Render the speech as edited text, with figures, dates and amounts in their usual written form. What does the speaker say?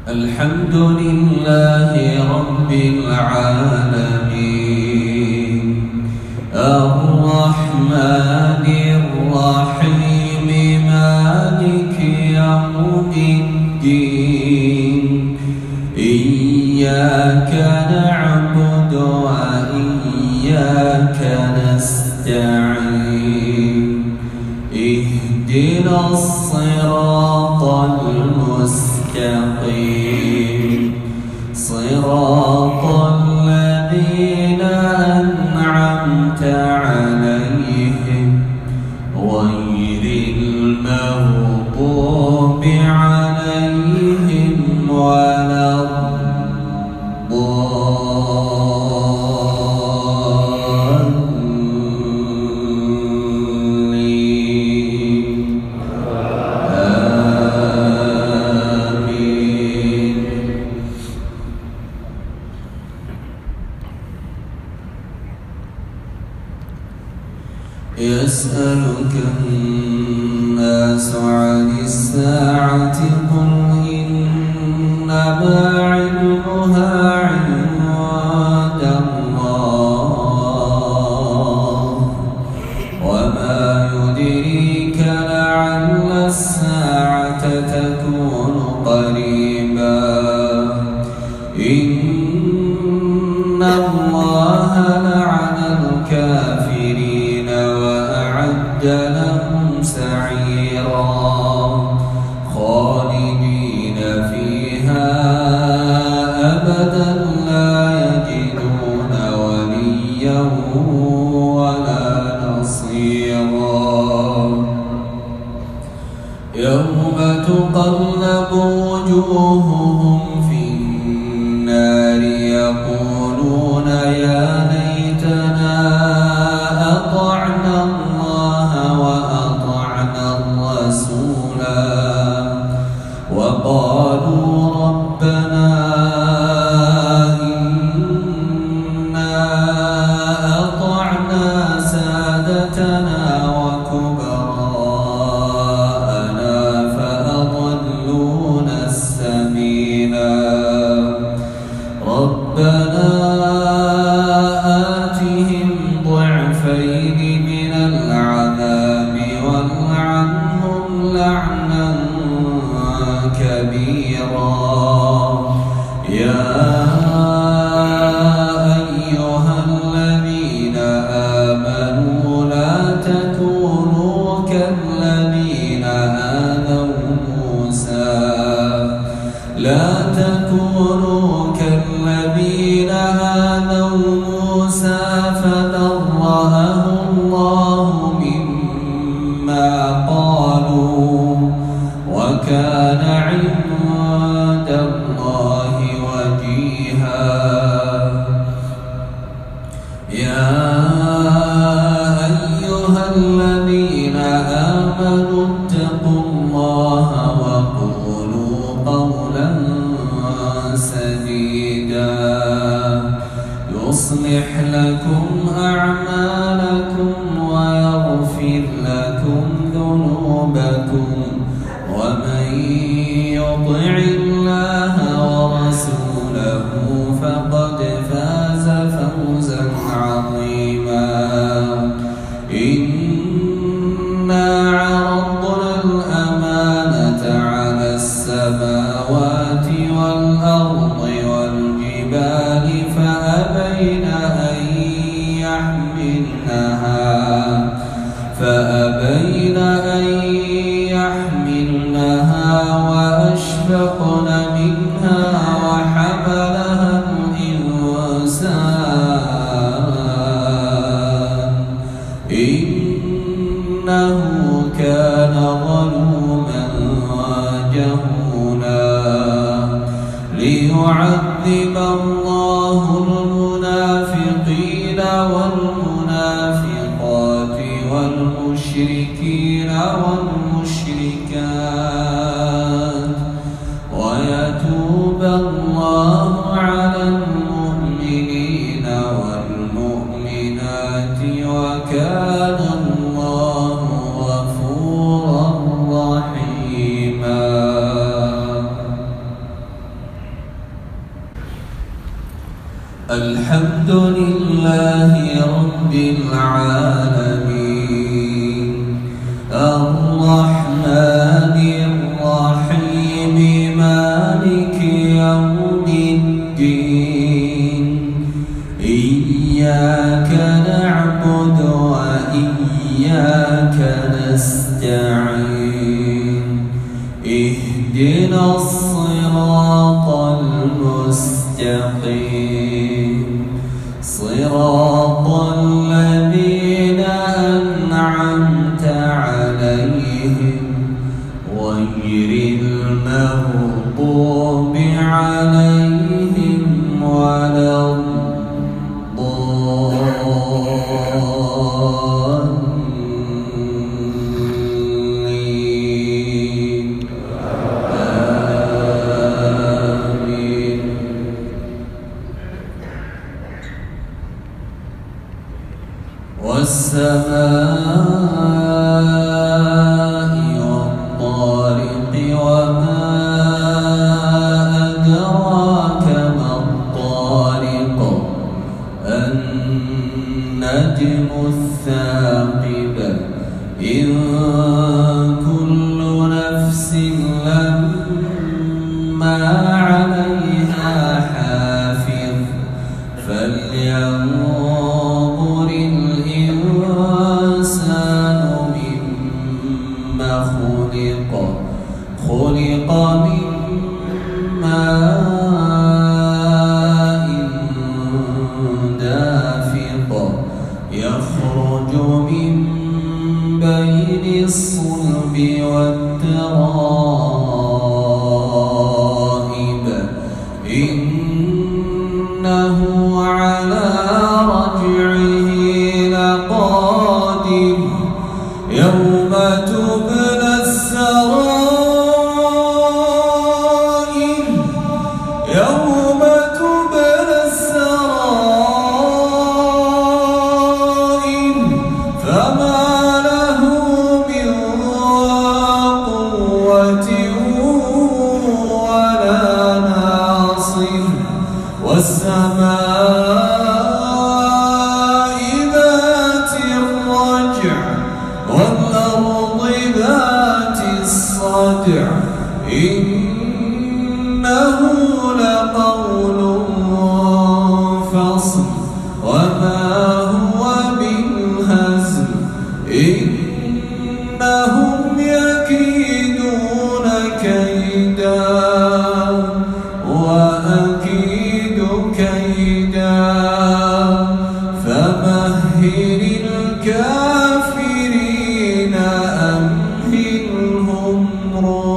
الحمد لله رب العالمين الرحمن الرحيم مالك يوم الدين إياك نعبد وإياك نستعين اهدنا الصراط المستقيم صراط الذين أنعمت عليهم غير المغضوب عليهم ولا يسألك الناس عن الساعة قل إنما علمها عند الله وما يدريك لعل الساعة تكون قريبا إن الله لعن الكافرين وأعد لهم سعيرا خالدين فيها أبدا لا يجدون وليا ولا نصيرا يوم تقلب وجوههم في النار يقولون يا ليتنا أطعنا الله وأطعنا الرسولا وقالوا ربنا إنا أطعنا سادتنا وكبراءنا فأضلونا السبيلا ربنا آتهم ضعفين من العذاب والعنهم لعنا كبيرا يا أيها الذين آمنوا لا تكونوا كالذين آذوا موسى فبرأه الله مما قالوا وكان عند الله وجيها يا أيها الذين آمنوا اتقوا الله وقولوا قولا سديدا يصلح لكم أعمالكم ويغفر لكم ذنوبكم ومن يطع الله ورسوله فقد فاز فوزا عظيما إنا عرضنا الأمانة على السماوات والأرض والجبال فأبين أن يحملنها وأشفقن منها وحملها الإنسان إنه كان ظلوما جهولا ليعذب الله المنافقين والمنافقات والمشركين والمشركات ويتوب الله على المؤمنين والمؤمنات وكان الله غفورا رحيما الحمد لله رب العالمين الرحمن الرحيم مالك يوم الدين إياك نعبد وإياك نستعين اهدنا الصراط المستقيم صراط الذين أنعمت عليهم غير المغضوب عليهم ولا الضالين آمين. والسماء والطارق وما أدراك ما الطارق النجم الثاقب إن كل نفس لما عليها حافظ فلينظر الإنسان مما خلق من ماء دافق يخرج من بين الصلب والترائب إنه على رجعه لقادر يوم تبلى السرائر يوم تبلى السرائر فما له من قوة ولا ناصر والسماء ذات الرجع والأرض ذات الصدع إنه لقول فصل وما هو بالهزل إنهم يكيدون كيدا وأكيد كيدا فمهل الكافرين أمهلهم